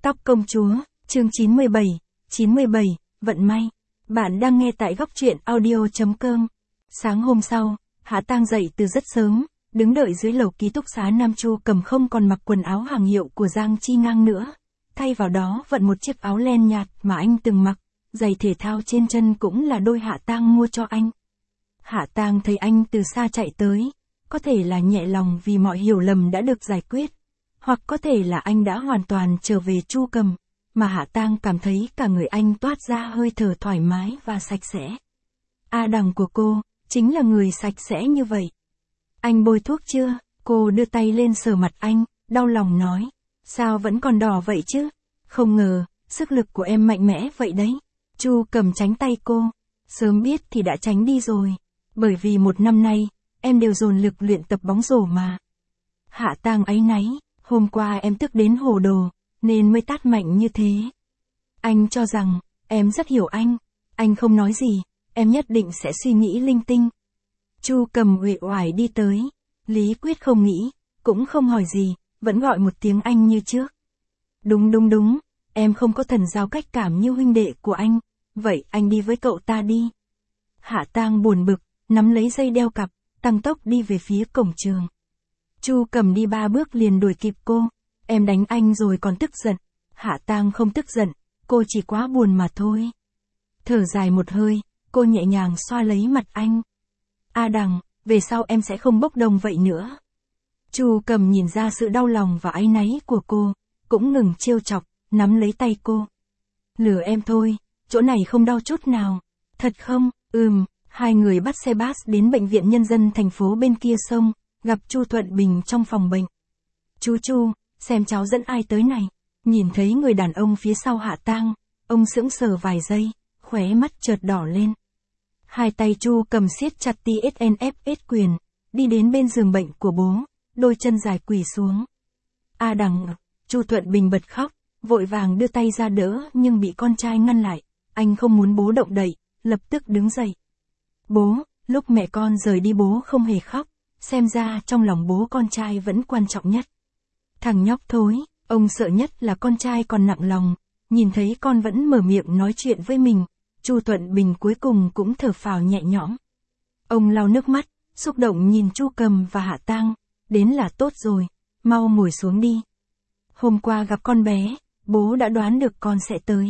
Tóc công chúa, chương 97, vận may. Bạn đang nghe tại góc truyện audio.com. Sáng hôm sau, Hạ Tang dậy từ rất sớm, đứng đợi dưới lầu ký túc xá Nam Chu Cầm không còn mặc quần áo hàng hiệu của Giang Chi Ngang nữa. Thay vào đó vận một chiếc áo len nhạt mà anh từng mặc, giày thể thao trên chân cũng là đôi Hạ Tang mua cho anh. Hạ Tang thấy anh từ xa chạy tới, có thể là nhẹ lòng vì mọi hiểu lầm đã được giải quyết. Hoặc có thể là anh đã hoàn toàn trở về Chu Cầm, mà Hạ Tang cảm thấy cả người anh toát ra hơi thở thoải mái và sạch sẽ. A Đằng của cô, chính là người sạch sẽ như vậy. Anh bôi thuốc chưa? Cô đưa tay lên sờ mặt anh, đau lòng nói. Sao vẫn còn đỏ vậy chứ? Không ngờ, sức lực của em mạnh mẽ vậy đấy. Chu Cầm tránh tay cô. Sớm biết thì đã tránh đi rồi. Bởi vì một năm nay, em đều dồn lực luyện tập bóng rổ mà. Hạ Tang áy náy. Hôm qua em tức đến hồ đồ, nên mới tát mạnh như thế. Anh cho rằng, em rất hiểu anh không nói gì, em nhất định sẽ suy nghĩ linh tinh. Chu Cầm uể oải đi tới, Lý Quyết không nghĩ, cũng không hỏi gì, vẫn gọi một tiếng anh như trước. Đúng, em không có thần giao cách cảm như huynh đệ của anh, vậy anh đi với cậu ta đi. Hạ Tang buồn bực, nắm lấy dây đeo cặp, tăng tốc đi về phía cổng trường. Chu Cầm đi 3 bước liền đuổi kịp cô. Em đánh anh rồi còn tức giận. Hạ Tang không tức giận, cô chỉ quá buồn mà thôi. Thở dài một hơi, cô nhẹ nhàng xoa lấy mặt anh. A Đằng, về sau em sẽ không bốc đồng vậy nữa. Chu Cầm nhìn ra sự đau lòng và áy náy của cô, cũng ngừng trêu chọc, nắm lấy tay cô. Lừa em thôi, chỗ này không đau chút nào. Thật không? Hai người bắt xe bus đến bệnh viện nhân dân thành phố bên kia sông. Gặp Chu Thuận Bình trong phòng bệnh. Chu, xem cháu dẫn ai tới này. Nhìn thấy người đàn ông phía sau Hạ Tang, ông sững sờ vài giây, khóe mắt chợt đỏ lên. Hai tay Chu Cầm siết chặt TSNFS quyền, đi đến bên giường bệnh của bố, đôi chân dài quỳ xuống. A Đằng, Chu Thuận Bình bật khóc, vội vàng đưa tay ra đỡ nhưng bị con trai ngăn lại. Anh không muốn bố động đậy, lập tức đứng dậy. Bố, lúc mẹ con rời đi bố không hề khóc. Xem ra trong lòng bố con trai vẫn quan trọng nhất. Thằng nhóc thối, ông sợ nhất là con trai còn nặng lòng, nhìn thấy con vẫn mở miệng nói chuyện với mình, Chu Thuận Bình cuối cùng cũng thở phào nhẹ nhõm. Ông lau nước mắt, xúc động nhìn Chu Cầm và Hạ Tang, đến là tốt rồi, mau ngồi xuống đi. Hôm qua gặp con bé, bố đã đoán được con sẽ tới.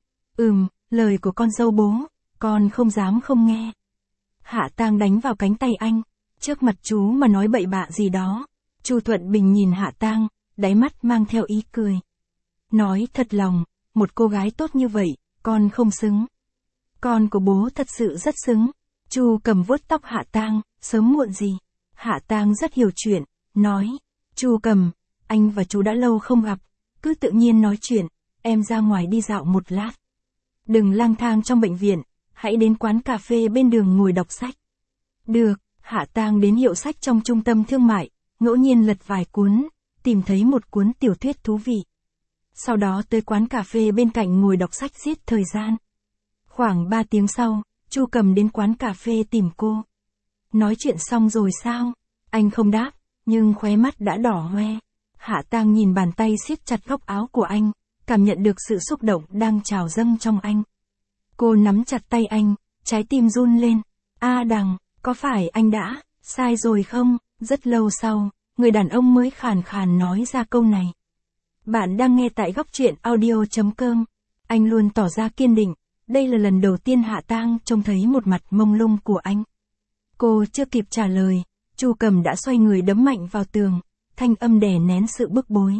Lời của con dâu bố, con không dám không nghe. Hạ Tang đánh vào cánh tay anh. Trước mặt chú mà nói bậy bạ gì đó. Chu Thuận Bình nhìn Hạ Tang, đáy mắt mang theo ý cười. Nói thật lòng, một cô gái tốt như vậy, con không xứng. Con của bố thật sự rất xứng. Chu Cầm vuốt tóc Hạ Tang, sớm muộn gì. Hạ Tang rất hiểu chuyện, nói. Chu Cầm, anh và chú đã lâu không gặp, cứ tự nhiên nói chuyện, em ra ngoài đi dạo một lát. Đừng lang thang trong bệnh viện, hãy đến quán cà phê bên đường ngồi đọc sách. Được. Hạ Tang đến hiệu sách trong trung tâm thương mại, ngẫu nhiên lật vài cuốn, tìm thấy một cuốn tiểu thuyết thú vị. Sau đó tới quán cà phê bên cạnh ngồi đọc sách giết thời gian. Khoảng 3 tiếng sau, Chu Cầm đến quán cà phê tìm cô. Nói chuyện xong rồi sao? Anh không đáp, nhưng khóe mắt đã đỏ hoe. Hạ Tang nhìn bàn tay siết chặt góc áo của anh, cảm nhận được sự xúc động đang trào dâng trong anh. Cô nắm chặt tay anh, trái tim run lên. A Đằng, có phải anh đã sai rồi không? Rất lâu sau, người đàn ông mới khàn khàn nói ra câu này. Bạn đang nghe tại góc truyện audio.com. Anh luôn tỏ ra kiên định. Đây là lần đầu tiên Hạ Tang trông thấy một mặt mông lung của anh. Cô chưa kịp trả lời, Chu Cầm đã xoay người đấm mạnh vào tường, thanh âm đè nén sự bức bối.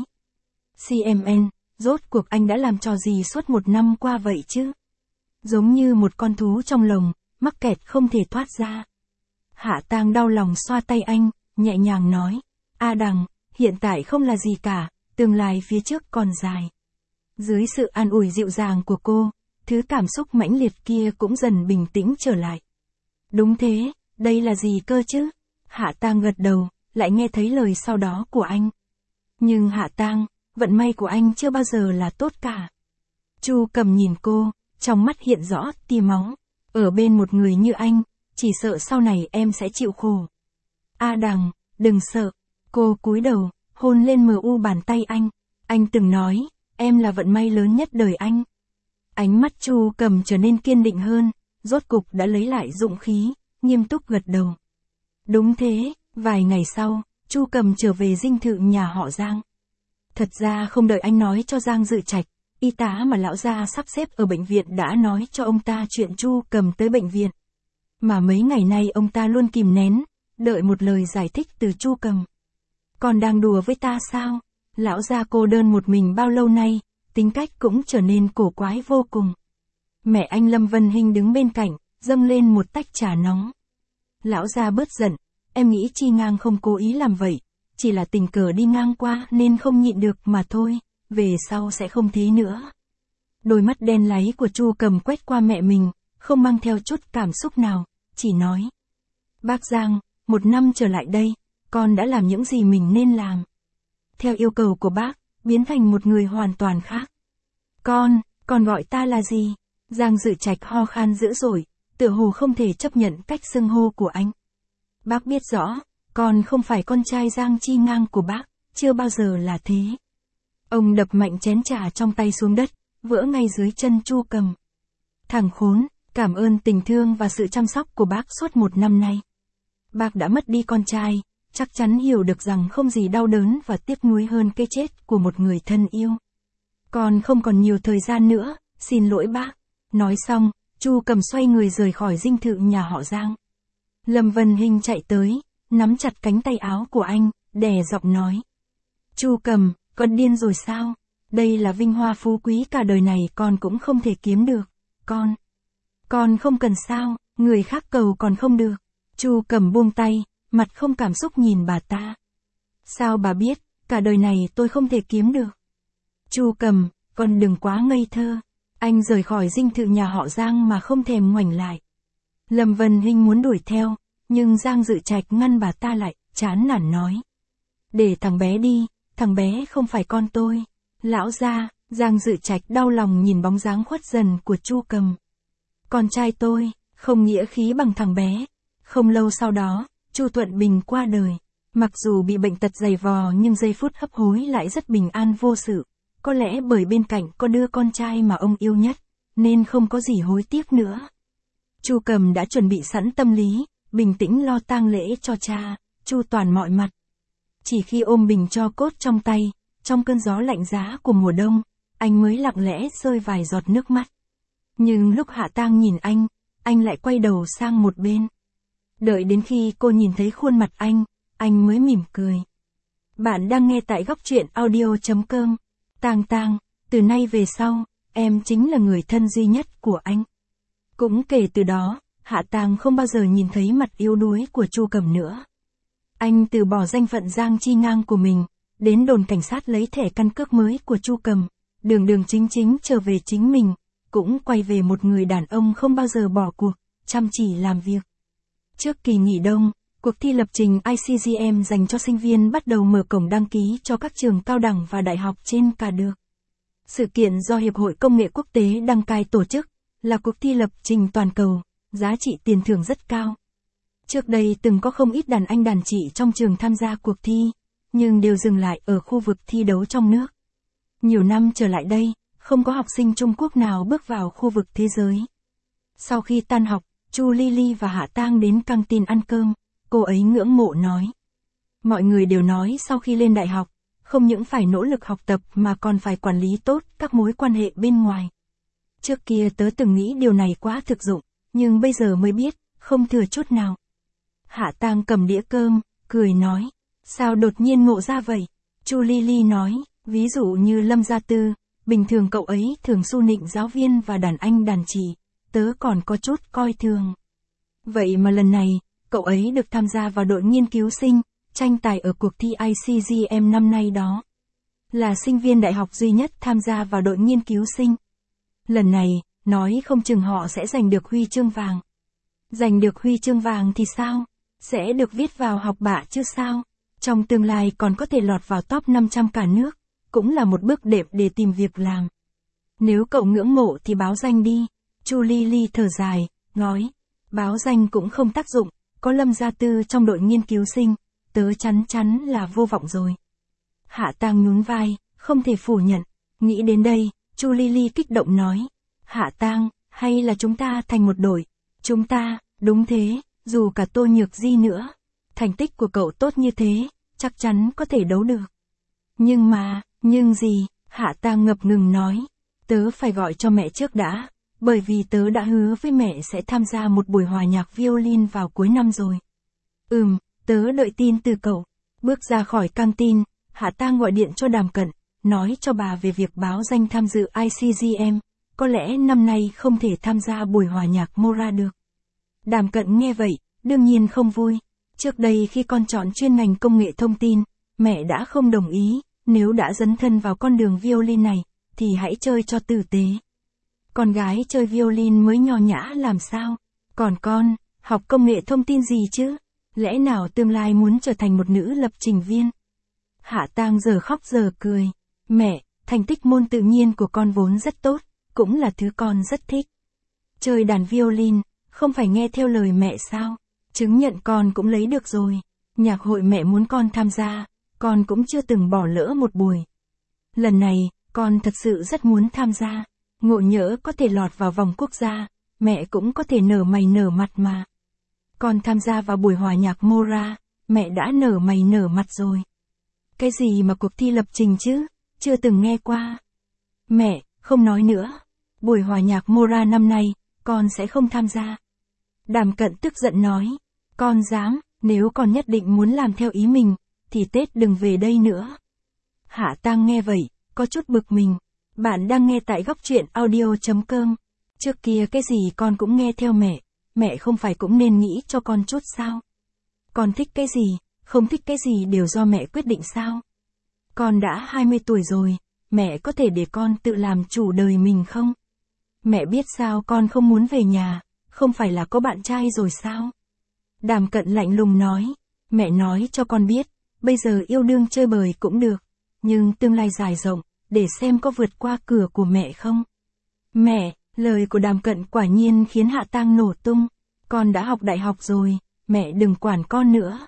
CMN, rốt cuộc anh đã làm trò gì suốt 1 năm qua vậy chứ? Giống như một con thú trong lồng, mắc kẹt không thể thoát ra. Hạ Tang đau lòng xoa tay anh, nhẹ nhàng nói. A Đằng, hiện tại không là gì cả, tương lai phía trước còn dài. Dưới sự an ủi dịu dàng của cô, thứ cảm xúc mãnh liệt kia cũng dần bình tĩnh trở lại. Đúng thế, đây là gì cơ chứ? Hạ Tang gật đầu, lại nghe thấy lời sau đó của anh. Nhưng Hạ Tang, vận may của anh chưa bao giờ là tốt cả. Chu Cầm nhìn cô, trong mắt hiện rõ tia máu. Ở bên một người như anh, chỉ sợ sau này em sẽ chịu khổ. A Đằng, đừng sợ. Cô cúi đầu, hôn lên mờ u bàn tay anh. Anh từng nói, em là vận may lớn nhất đời anh. Ánh mắt Chu Cầm trở nên kiên định hơn, rốt cục đã lấy lại dũng khí, nghiêm túc gật đầu. Đúng thế, vài ngày sau, Chu Cầm trở về dinh thự nhà họ Giang. Thật ra không đợi anh nói cho Giang Dự Trạch, y tá mà lão gia sắp xếp ở bệnh viện đã nói cho ông ta chuyện Chu Cầm tới bệnh viện. Mà mấy ngày nay ông ta luôn kìm nén, đợi một lời giải thích từ Chu Cầm. Còn đang đùa với ta sao? Lão gia cô đơn một mình bao lâu nay, tính cách cũng trở nên cổ quái vô cùng. Mẹ anh Lâm Vân Hinh đứng bên cạnh, dâng lên một tách trà nóng. Lão gia bớt giận, em nghĩ Chi Ngang không cố ý làm vậy, chỉ là tình cờ đi ngang qua nên không nhịn được mà thôi, về sau sẽ không thế nữa. Đôi mắt đen láy của Chu Cầm quét qua mẹ mình, không mang theo chút cảm xúc nào, chỉ nói. Bác Giang, 1 năm trở lại đây, con đã làm những gì mình nên làm. Theo yêu cầu của bác, biến thành một người hoàn toàn khác. Con gọi ta là gì? Giang Dự Trạch ho khan dữ dội, tựa hồ không thể chấp nhận cách xưng hô của anh. Bác biết rõ, con không phải con trai Giang Chi Ngang của bác, chưa bao giờ là thế. Ông đập mạnh chén trà trong tay xuống đất, vỡ ngay dưới chân Chu Cầm. Thằng khốn, cảm ơn tình thương và sự chăm sóc của bác suốt 1 năm nay. Bác đã mất đi con trai, chắc chắn hiểu được rằng không gì đau đớn và tiếc nuối hơn cái chết của một người thân yêu. Con không còn nhiều thời gian nữa, xin lỗi bác. Nói xong, Chu Cầm xoay người rời khỏi dinh thự nhà họ Giang. Lâm Vân Hinh chạy tới, nắm chặt cánh tay áo của anh, đè giọng nói. Chu Cầm, con điên rồi sao? Đây là vinh hoa phú quý cả đời này con cũng không thể kiếm được. Con không cần sao, người khác cầu còn không được. Chu Cầm buông tay, mặt không cảm xúc nhìn bà ta. Sao bà biết, cả đời này tôi không thể kiếm được. Chu Cầm, con đừng quá ngây thơ. Anh rời khỏi dinh thự nhà họ Giang mà không thèm ngoảnh lại. Lâm Vân Hinh muốn đuổi theo, nhưng Giang Dự Trạch ngăn bà ta lại, chán nản nói. Để thằng bé đi, thằng bé không phải con tôi. Lão gia, Giang Dự Trạch đau lòng nhìn bóng dáng khuất dần của Chu Cầm. Con trai tôi, không nghĩa khí bằng thằng bé. Không lâu sau đó, Chu Thuận Bình qua đời. Mặc dù bị bệnh tật dày vò nhưng giây phút hấp hối lại rất bình an vô sự. Có lẽ bởi bên cạnh có đứa con trai mà ông yêu nhất, nên không có gì hối tiếc nữa. Chu Cầm đã chuẩn bị sẵn tâm lý, bình tĩnh lo tang lễ cho cha, chu toàn mọi mặt. Chỉ khi ôm bình tro cốt trong tay, trong cơn gió lạnh giá của mùa đông, anh mới lặng lẽ rơi vài giọt nước mắt. Nhưng lúc hạ tang nhìn anh lại quay đầu sang một bên. Đợi đến khi cô nhìn thấy khuôn mặt anh mới mỉm cười. Bạn đang nghe tại góc truyện audio.com. Tang, từ nay về sau, em chính là người thân duy nhất của anh. Cũng kể từ đó, Hạ Tang không bao giờ nhìn thấy mặt yếu đuối của Chu Cầm nữa. Anh từ bỏ danh phận Giang Chi Ngang của mình, đến đồn cảnh sát lấy thẻ căn cước mới của Chu Cầm, đường chính trở về chính mình, cũng quay về một người đàn ông không bao giờ bỏ cuộc, chăm chỉ làm việc. Trước kỳ nghỉ đông, cuộc thi lập trình ICGM dành cho sinh viên bắt đầu mở cổng đăng ký cho các trường cao đẳng và đại học trên cả nước. Sự kiện do Hiệp hội Công nghệ Quốc tế đăng cai tổ chức, là cuộc thi lập trình toàn cầu, giá trị tiền thưởng rất cao. Trước đây từng có không ít đàn anh đàn chị trong trường tham gia cuộc thi, nhưng đều dừng lại ở khu vực thi đấu trong nước. Nhiều năm trở lại đây, không có học sinh Trung Quốc nào bước vào khu vực thế giới. Sau khi tan học, Chu Lily và Hạ Tang đến căng tin ăn cơm, cô ấy ngưỡng mộ nói. Mọi người đều nói sau khi lên đại học, không những phải nỗ lực học tập mà còn phải quản lý tốt các mối quan hệ bên ngoài. Trước kia tớ từng nghĩ điều này quá thực dụng, nhưng bây giờ mới biết, không thừa chút nào. Hạ Tang cầm đĩa cơm, cười nói. Sao đột nhiên ngộ ra vậy? Chu Lily nói, ví dụ như Lâm Gia Tư, bình thường cậu ấy thường su nịnh giáo viên và đàn anh đàn chị, tớ còn có chút coi thường. Vậy mà lần này, cậu ấy được tham gia vào đội nghiên cứu sinh, tranh tài ở cuộc thi ICGM năm nay đó. Là sinh viên đại học duy nhất tham gia vào đội nghiên cứu sinh. Lần này, nói không chừng họ sẽ giành được huy chương vàng. Giành được huy chương vàng thì sao? Sẽ được viết vào học bạ chứ sao? Trong tương lai còn có thể lọt vào top 500 cả nước, cũng là một bước đệm để tìm việc làm. Nếu cậu ngưỡng mộ thì báo danh đi. Chu Lily thở dài, nói. Báo danh cũng không tác dụng, có Lâm Gia Tư trong đội nghiên cứu sinh, tớ chắn là vô vọng rồi. Hạ Tang nhún vai, không thể phủ nhận. Nghĩ đến đây, Chu Lily kích động nói. Hạ Tang, hay là chúng ta thành một đội? Chúng ta, đúng thế, dù cả Tô Nhược Di nữa. Thành tích của cậu tốt như thế, chắc chắn có thể đấu được. Nhưng gì? Hạ Tang ngập ngừng nói. Tớ phải gọi cho mẹ trước đã, bởi vì tớ đã hứa với mẹ sẽ tham gia một buổi hòa nhạc violin vào cuối năm rồi. Tớ đợi tin từ cậu. Bước ra khỏi căng tin, Hạ Tang gọi điện cho Đàm Cận, nói cho bà về việc báo danh tham dự ICGM, có lẽ năm nay không thể tham gia buổi hòa nhạc Mora được. Đàm Cận nghe vậy, đương nhiên không vui. Trước đây khi con chọn chuyên ngành công nghệ thông tin, mẹ đã không đồng ý, nếu đã dấn thân vào con đường violin này, thì hãy chơi cho tử tế. Con gái chơi violin mới nho nhã làm sao? Còn con, học công nghệ thông tin gì chứ? Lẽ nào tương lai muốn trở thành một nữ lập trình viên? Hạ Tang giờ khóc giờ cười. Mẹ, thành tích môn tự nhiên của con vốn rất tốt, cũng là thứ con rất thích. Chơi đàn violin, không phải nghe theo lời mẹ sao? Chứng nhận con cũng lấy được rồi. Nhạc hội mẹ muốn con tham gia, con cũng chưa từng bỏ lỡ một buổi. Lần này, con thật sự rất muốn tham gia. Ngộ nhỡ có thể lọt vào vòng quốc gia, mẹ cũng có thể nở mày nở mặt mà. Con tham gia vào buổi hòa nhạc Mora, mẹ đã nở mày nở mặt rồi. Cái gì mà cuộc thi lập trình chứ? Chưa từng nghe qua. Mẹ, không nói nữa. Buổi hòa nhạc Mora năm nay, con sẽ không tham gia. Đàm Cận tức giận nói. Con dám, nếu con nhất định muốn làm theo ý mình, thì Tết đừng về đây nữa. Hạ Tang nghe vậy, có chút bực mình. Bạn đang nghe tại góc truyện audio.com. Trước kia cái gì con cũng nghe theo mẹ không phải cũng nên nghĩ cho con chút sao? Con thích cái gì, không thích cái gì đều do mẹ quyết định sao? Con đã 20 tuổi rồi, mẹ có thể để con tự làm chủ đời mình không? Mẹ biết sao con không muốn về nhà, không phải là có bạn trai rồi sao? Đàm Cận lạnh lùng nói, mẹ nói cho con biết, bây giờ yêu đương chơi bời cũng được, nhưng tương lai dài rộng, để xem có vượt qua cửa của mẹ không? Mẹ, lời của Đàm Cận quả nhiên khiến Hạ Tang nổ tung. Con đã học đại học rồi, mẹ đừng quản con nữa.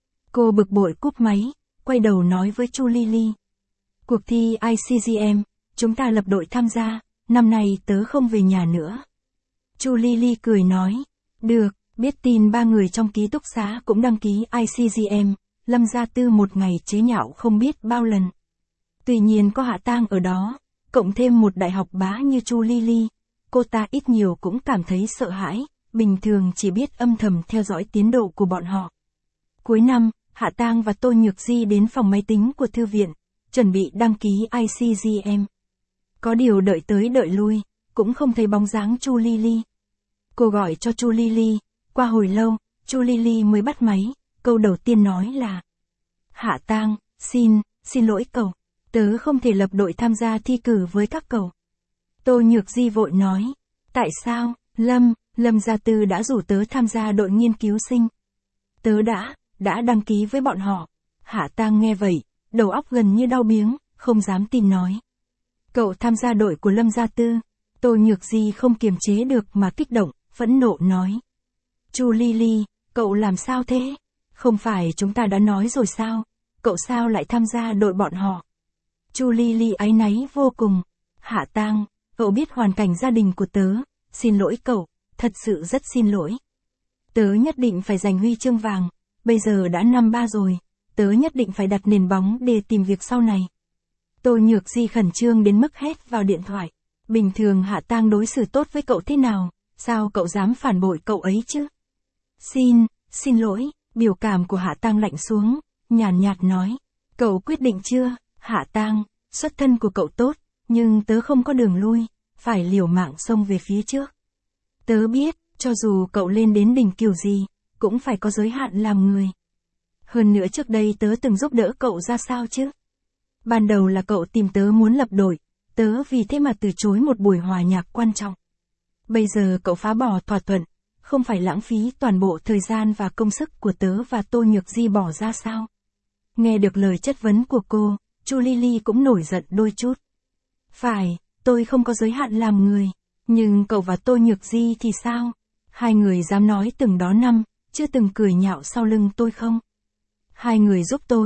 Cô bực bội cúp máy, quay đầu nói với Chu Lily. Cuộc thi ICGM, chúng ta lập đội tham gia, năm nay tớ không về nhà nữa. Chu Lily cười nói, được, biết tin 3 người trong ký túc xá cũng đăng ký ICGM, Lâm Gia Tư một ngày chế nhạo không biết bao lần. Tuy nhiên có Hạ Tang ở đó, cộng thêm một đại học bá như Chu Lily, cô ta ít nhiều cũng cảm thấy sợ hãi, bình thường chỉ biết âm thầm theo dõi tiến độ của bọn họ. Cuối năm, Hạ Tang và Tô Nhược Di đến phòng máy tính của thư viện, chuẩn bị đăng ký ICGM. Có điều đợi tới đợi lui, cũng không thấy bóng dáng Chu Lily. Cô gọi cho Chu Lily, qua hồi lâu, Chu Lily mới bắt máy, câu đầu tiên nói là: Hạ Tang, xin lỗi cậu, tớ không thể lập đội tham gia thi cử với các cậu. Tô Nhược Di vội nói, tại sao? Lâm Gia Tư đã rủ tớ tham gia đội nghiên cứu sinh. Tớ đã đăng ký với bọn họ. Hạ Tang nghe vậy, đầu óc gần như đau biếng, không dám tin nói. Cậu tham gia đội của Lâm Gia Tư. Tô Nhược Di không kiềm chế được mà kích động, phẫn nộ nói. Chu Lily, cậu làm sao thế? Không phải chúng ta đã nói rồi sao? Cậu sao lại tham gia đội bọn họ? Chu Lily áy náy vô cùng. Hạ Tang, cậu biết hoàn cảnh gia đình của tớ, xin lỗi cậu, thật sự rất xin lỗi. Tớ nhất định phải giành huy chương vàng, bây giờ đã năm 3 rồi, tớ nhất định phải đặt nền bóng để tìm việc sau này. Tô Nhược Di khẩn trương đến mức hét vào điện thoại. Bình thường Hạ Tang đối xử tốt với cậu thế nào, sao cậu dám phản bội cậu ấy chứ? Xin lỗi, biểu cảm của Hạ Tang lạnh xuống, nhàn nhạt nói. Cậu quyết định chưa? Hạ Tang, xuất thân của cậu tốt, nhưng tớ không có đường lui, phải liều mạng xông về phía trước. Tớ biết, cho dù cậu lên đến đỉnh kiểu gì, cũng phải có giới hạn làm người. Hơn nữa trước đây tớ từng giúp đỡ cậu ra sao chứ? Ban đầu là cậu tìm tớ muốn lập đội, tớ vì thế mà từ chối một buổi hòa nhạc quan trọng. Bây giờ cậu phá bỏ thỏa thuận, không phải lãng phí toàn bộ thời gian và công sức của tớ và Tô Nhược Di bỏ ra sao? Nghe được lời chất vấn của cô, Chu Lily cũng nổi giận đôi chút. Phải, tôi không có giới hạn làm người, nhưng cậu và Tô Nhược Di thì sao? Hai người dám nói từng đó năm, chưa từng cười nhạo sau lưng tôi không? Hai người giúp tôi,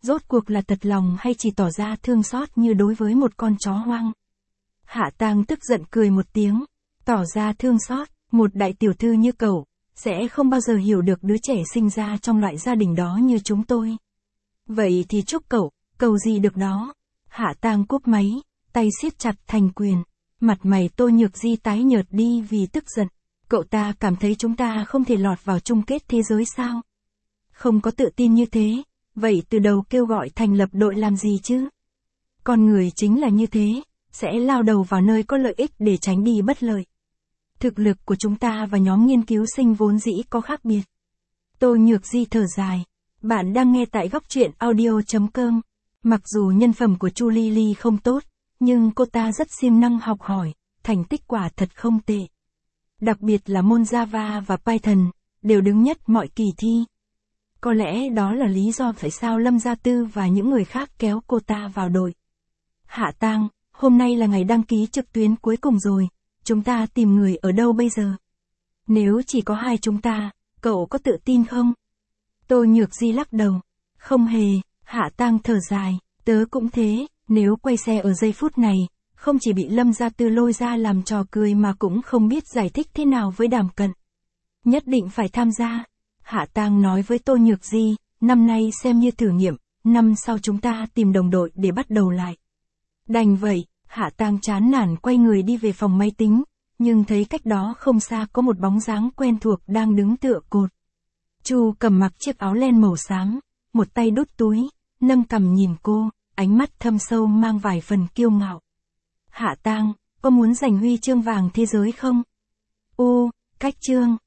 Rốt cuộc là thật lòng hay chỉ tỏ ra thương xót như đối với một con chó hoang? Hạ Tang tức giận cười một tiếng, tỏ ra thương xót, một đại tiểu thư như cậu, sẽ không bao giờ hiểu được đứa trẻ sinh ra trong loại gia đình đó như chúng tôi. Vậy thì chúc cậu, cầu gì được đó. Hạ Tang cúp máy, tay siết chặt thành quyền, mặt mày Tô Nhược Di tái nhợt đi vì tức giận. Cậu ta cảm thấy chúng ta không thể lọt vào chung kết thế giới sao? Không có tự tin như thế, vậy từ đầu kêu gọi thành lập đội làm gì chứ? Con người chính là như thế, sẽ lao đầu vào nơi có lợi ích để tránh đi bất lợi. Thực lực của chúng ta và nhóm nghiên cứu sinh vốn dĩ có khác biệt. Tô Nhược Di thở dài. Bạn đang nghe tại góc truyện audio.com. Mặc dù nhân phẩm của Chu Ly Ly không tốt, nhưng cô ta rất siêng năng học hỏi, thành tích quả thật không tệ. Đặc biệt là môn Java và Python, đều đứng nhất mọi kỳ thi. Có lẽ đó là lý do tại sao Lâm Gia Tư và những người khác kéo cô ta vào đội. Hạ Tang, hôm nay là ngày đăng ký trực tuyến cuối cùng rồi, chúng ta tìm người ở đâu bây giờ? Nếu chỉ có hai chúng ta, cậu có tự tin không? Tô Nhược Di lắc đầu. Không hề. Hạ Tang thở dài, tớ cũng thế, nếu quay xe ở giây phút này, không chỉ bị Lâm Gia Tư lôi ra làm trò cười mà cũng không biết giải thích thế nào với Đàm Cận. Nhất định phải tham gia. Hạ Tang nói với Tô Nhược Di, năm nay xem như thử nghiệm, năm sau chúng ta tìm đồng đội để bắt đầu lại. Đành vậy, Hạ Tang chán nản quay người đi về phòng máy tính, nhưng thấy cách đó không xa có một bóng dáng quen thuộc đang đứng tựa cột. Chu Cầm mặc chiếc áo len màu xám, một tay đút túi, nâng cằm nhìn cô, ánh mắt thâm sâu mang vài phần kiêu ngạo. Hạ Tang, có muốn giành huy chương vàng thế giới không? Cách chương.